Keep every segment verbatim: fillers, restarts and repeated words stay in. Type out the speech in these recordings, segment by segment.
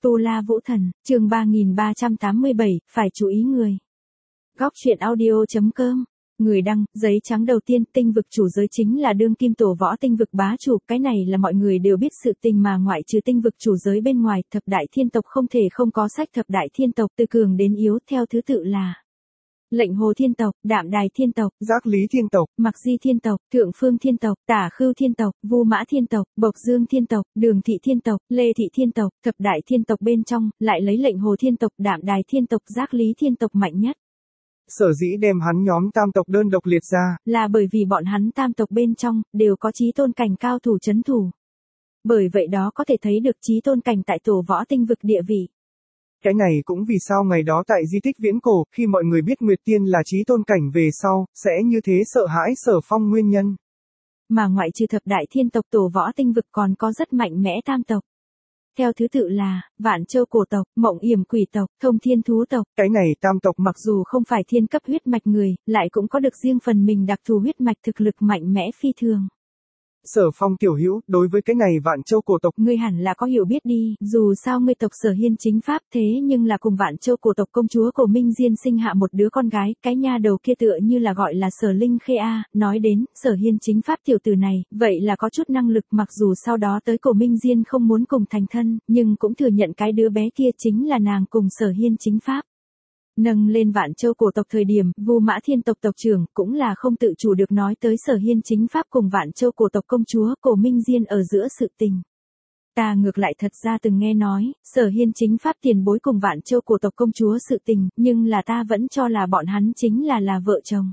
Tu La Vũ Thần, chương ba nghìn ba trăm tám mươi bảy, phải chú ý người. Góc truyện audio chấm com. Người đăng, giấy trắng đầu tiên, tinh vực chủ giới chính là đương kim tổ võ tinh vực bá chủ, cái này là mọi người đều biết sự tình mà ngoại trừ tinh vực chủ giới bên ngoài, thập đại thiên tộc không thể không có sách thập đại thiên tộc từ cường đến yếu theo thứ tự là Lệnh Hồ thiên tộc, Đạm Đài thiên tộc, Giác Lý thiên tộc, Mặc Di thiên tộc, Thượng Phương thiên tộc, Tả Khưu thiên tộc, Vu Mã thiên tộc, Bộc Dương thiên tộc, Đường Thị thiên tộc, Lê Thị thiên tộc, thập đại thiên tộc bên trong, lại lấy Lệnh Hồ thiên tộc, Đạm Đài thiên tộc, Giác Lý thiên tộc mạnh nhất. Sở dĩ đem hắn nhóm tam tộc đơn độc liệt ra, là bởi vì bọn hắn tam tộc bên trong, đều có chí tôn cảnh cao thủ chấn thủ. Bởi vậy đó có thể thấy được chí tôn cảnh tại tổ võ tinh vực địa vị. Cái này cũng vì sao ngày đó tại di tích viễn cổ, khi mọi người biết Nguyệt Tiên là chí tôn cảnh về sau, sẽ như thế sợ hãi Sở Phong nguyên nhân. Mà ngoại trừ thập đại thiên tộc tổ võ tinh vực còn có rất mạnh mẽ tam tộc. Theo thứ tự là, Vạn Châu cổ tộc, Mộng Yểm quỷ tộc, Thông Thiên thú tộc. Cái này tam tộc mặc dù không phải thiên cấp huyết mạch người, lại cũng có được riêng phần mình đặc thù huyết mạch thực lực mạnh mẽ phi thường. Sở Phong tiểu hữu, đối với cái này Vạn Châu cổ tộc, ngươi hẳn là có hiểu biết đi, dù sao ngươi tộc Sở Hiên chính pháp thế nhưng là cùng Vạn Châu cổ tộc công chúa Cổ Minh Diên sinh hạ một đứa con gái, cái nha đầu kia tựa như là gọi là Sở Linh Khê a, nói đến, Sở Hiên chính pháp tiểu tử này, vậy là có chút năng lực, mặc dù sau đó tới Cổ Minh Diên không muốn cùng thành thân, nhưng cũng thừa nhận cái đứa bé kia chính là nàng cùng Sở Hiên chính pháp. Nâng lên Vạn Châu cổ tộc thời điểm, Vu Mã thiên tộc tộc trưởng cũng là không tự chủ được nói tới Sở Hiên chính pháp cùng Vạn Châu cổ tộc công chúa Cổ Minh Diên ở giữa sự tình. Ta ngược lại thật ra từng nghe nói, Sở Hiên chính pháp tiền bối cùng Vạn Châu cổ tộc công chúa sự tình, nhưng là ta vẫn cho là bọn hắn chính là là vợ chồng.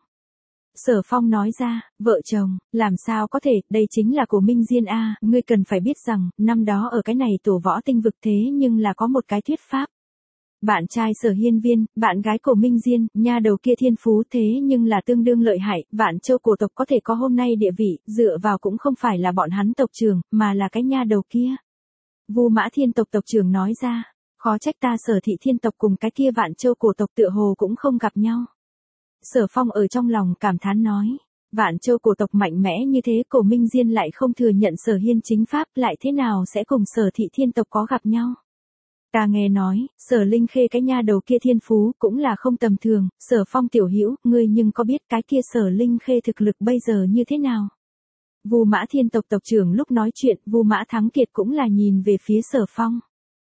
Sở Phong nói ra, vợ chồng, làm sao có thể, đây chính là Cổ Minh Diên a, ngươi cần phải biết rằng, năm đó ở cái này tổ võ tinh vực thế nhưng là có một cái thuyết pháp. Bạn trai Sở Hiên Viên, bạn gái Cổ Minh Diên, nha đầu kia thiên phú thế nhưng là tương đương lợi hại, Vạn Châu cổ tộc có thể có hôm nay địa vị, dựa vào cũng không phải là bọn hắn tộc trưởng, mà là cái nha đầu kia. Vu Mã thiên tộc tộc trưởng nói ra, khó trách ta Sở Thị thiên tộc cùng cái kia Vạn Châu cổ tộc tựa hồ cũng không gặp nhau. Sở Phong ở trong lòng cảm thán nói, Vạn Châu cổ tộc mạnh mẽ như thế, Cổ Minh Diên lại không thừa nhận Sở Hiên chính pháp, lại thế nào sẽ cùng Sở Thị thiên tộc có gặp nhau. Ta nghe nói, Sở Linh Khê cái nha đầu kia thiên phú cũng là không tầm thường, Sở Phong tiểu hữu, ngươi nhưng có biết cái kia Sở Linh Khê thực lực bây giờ như thế nào? Vu Mã thiên tộc tộc trưởng lúc nói chuyện, Vu Mã Thắng Kiệt cũng là nhìn về phía Sở Phong.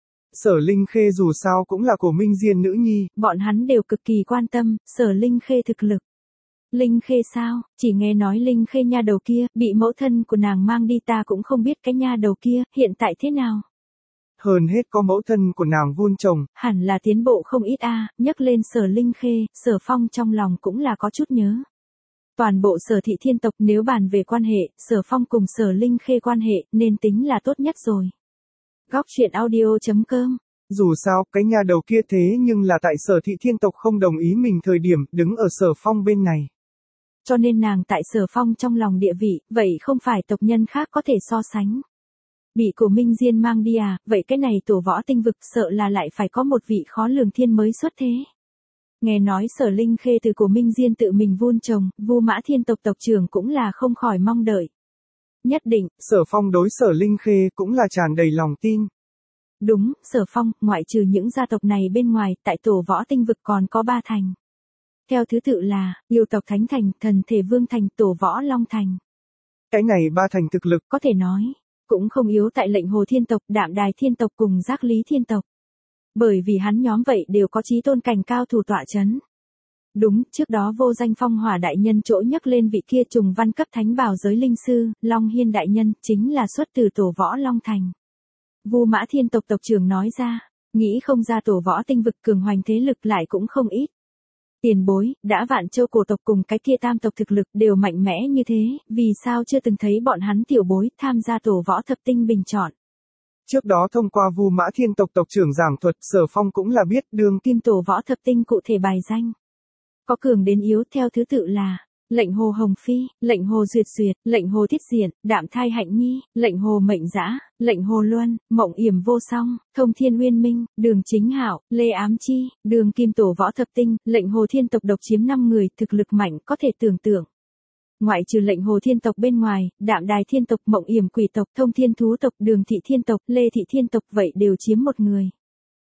Sở Linh Khê dù sao cũng là Cổ Minh Diên nữ nhi, bọn hắn đều cực kỳ quan tâm Sở Linh Khê thực lực. Linh Khê sao, chỉ nghe nói Linh Khê nha đầu kia, bị mẫu thân của nàng mang đi, ta cũng không biết cái nha đầu kia, hiện tại thế nào. Hơn hết có mẫu thân của nàng vun trồng, hẳn là tiến bộ không ít a, nhắc lên Sở Linh Khê, Sở Phong trong lòng cũng là có chút nhớ. Toàn bộ Sở Thị thiên tộc nếu bàn về quan hệ, Sở Phong cùng Sở Linh Khê quan hệ, nên tính là tốt nhất rồi. Góc truyện audio chấm com. Dù sao, cái nhà đầu kia thế nhưng là tại Sở Thị thiên tộc không đồng ý mình thời điểm, đứng ở Sở Phong bên này. Cho nên nàng tại Sở Phong trong lòng địa vị, vậy không phải tộc nhân khác có thể so sánh. Bị Cổ Minh Diên mang đi à, vậy cái này tổ võ tinh vực sợ là lại phải có một vị khó lường thiên mới xuất thế. Nghe nói Sở Linh Khê từ Cổ Minh Diên tự mình vun trồng, Vu Mã thiên tộc tộc trưởng cũng là không khỏi mong đợi. Nhất định, Sở Phong đối Sở Linh Khê cũng là tràn đầy lòng tin. Đúng, Sở Phong, ngoại trừ những gia tộc này bên ngoài, tại tổ võ tinh vực còn có ba thành. Theo thứ tự là, yêu tộc Thánh Thành, Thần Thể Vương Thành, Tổ Võ Long Thành. Cái này ba thành thực lực, có thể nói, cũng không yếu tại Lệnh Hồ thiên tộc, Đạm Đài thiên tộc cùng Giác Lý thiên tộc. Bởi vì hắn nhóm vậy đều có chí tôn cảnh cao thủ tọa chấn. Đúng, trước đó Vô Danh Phong Hỏa đại nhân chỗ nhắc lên vị kia trùng văn cấp thánh bảo giới linh sư, Long Hiên đại nhân, chính là xuất từ Tổ Võ Long Thành. Vu Mã thiên tộc tộc trưởng nói ra, nghĩ không ra tổ võ tinh vực cường hoành thế lực lại cũng không ít. Tiền bối, đã Vạn Châu cổ tộc cùng cái kia tam tộc thực lực đều mạnh mẽ như thế, vì sao chưa từng thấy bọn hắn tiểu bối tham gia tổ võ thập tinh bình chọn. Trước đó thông qua Vu Mã thiên tộc tộc trưởng giảng thuật, Sở Phong cũng là biết đường kim tổ võ thập tinh cụ thể bài danh. Có cường đến yếu theo thứ tự là, Lệnh Hồ Hồng Phi, Lệnh Hồ Duyệt Duyệt, Lệnh Hồ Thiết Diện, Đạm Thai Hạnh Nhi, Lệnh Hồ Mệnh Dã, Lệnh Hồ Luân, Mộng Yểm Vô Song, Thông Thiên Uyên Minh, Đường Chính Hạo, Lê Ám Chi, Đường Kim Tổ Võ Thập Tinh, Lệnh Hồ Thiên tộc độc chiếm năm người, thực lực mạnh có thể tưởng tượng. Ngoại trừ Lệnh Hồ Thiên tộc bên ngoài, Đạm Đài Thiên tộc, Mộng Yểm Quỷ tộc, Thông Thiên Thú tộc, Đường Thị Thiên tộc, Lê Thị Thiên tộc vậy đều chiếm một người.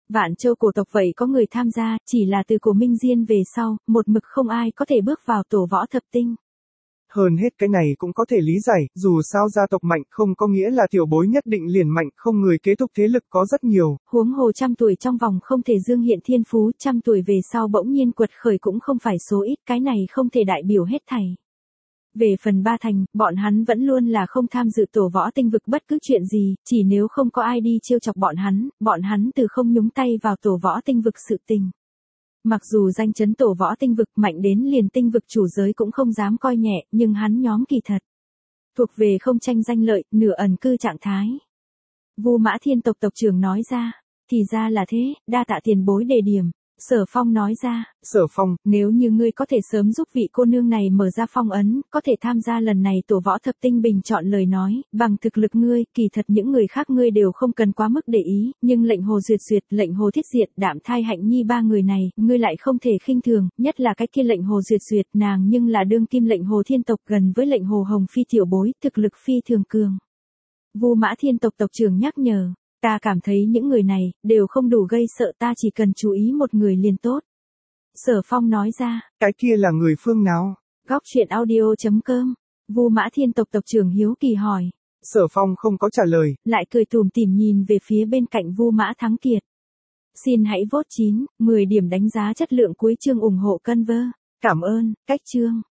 Vạn Châu cổ tộc vậy có người tham gia, chỉ là từ cổ Minh Diên về sau, một mực không ai có thể bước vào tổ võ thập tinh. Hơn hết cái này cũng có thể lý giải, dù sao gia tộc mạnh không có nghĩa là tiểu bối nhất định liền mạnh, không người kế tục thế lực có rất nhiều. Huống hồ trăm tuổi trong vòng không thể dương hiện thiên phú, trăm tuổi về sau bỗng nhiên quật khởi cũng không phải số ít, cái này không thể đại biểu hết thảy. Về phần Ba Thành, bọn hắn vẫn luôn là không tham dự tổ võ tinh vực bất cứ chuyện gì, chỉ nếu không có ai đi trêu chọc bọn hắn, bọn hắn từ không nhúng tay vào tổ võ tinh vực sự tình. Mặc dù danh chấn tổ võ tinh vực mạnh đến liền tinh vực chủ giới cũng không dám coi nhẹ, nhưng hắn nhóm kỳ thật thuộc về không tranh danh lợi, nửa ẩn cư trạng thái. Vu Mã Thiên tộc tộc trưởng nói ra, thì ra là thế, đa tạ tiền bối đề điểm. Sở Phong nói ra, Sở Phong, nếu như ngươi có thể sớm giúp vị cô nương này mở ra phong ấn, có thể tham gia lần này tổ võ thập tinh bình chọn lời nói, bằng thực lực ngươi, kỳ thật những người khác ngươi đều không cần quá mức để ý, nhưng lệnh Hồ Duyệt Duyệt, lệnh Hồ Thiết Diệt, Đạm Thai Hạnh Nhi ba người này, ngươi lại không thể khinh thường, nhất là cái kia lệnh Hồ Duyệt Duyệt, nàng nhưng là đương kim lệnh Hồ Thiên tộc gần với lệnh Hồ Hồng Phi tiểu bối, thực lực phi thường cường. Vu Mã Thiên tộc tộc trưởng nhắc nhở. Ta cảm thấy những người này, đều không đủ gây sợ, ta chỉ cần chú ý một người liền tốt. Sở Phong nói ra. Cái kia là người phương nào? Góc truyện audio chấm com. Vu Mã Thiên tộc tộc trưởng hiếu kỳ hỏi. Sở Phong không có trả lời. Lại cười tủm tỉm nhìn về phía bên cạnh Vu Mã Thắng Kiệt. Xin hãy vote chín, mười điểm đánh giá chất lượng cuối chương ủng hộ Conver. Cảm ơn, cách chương.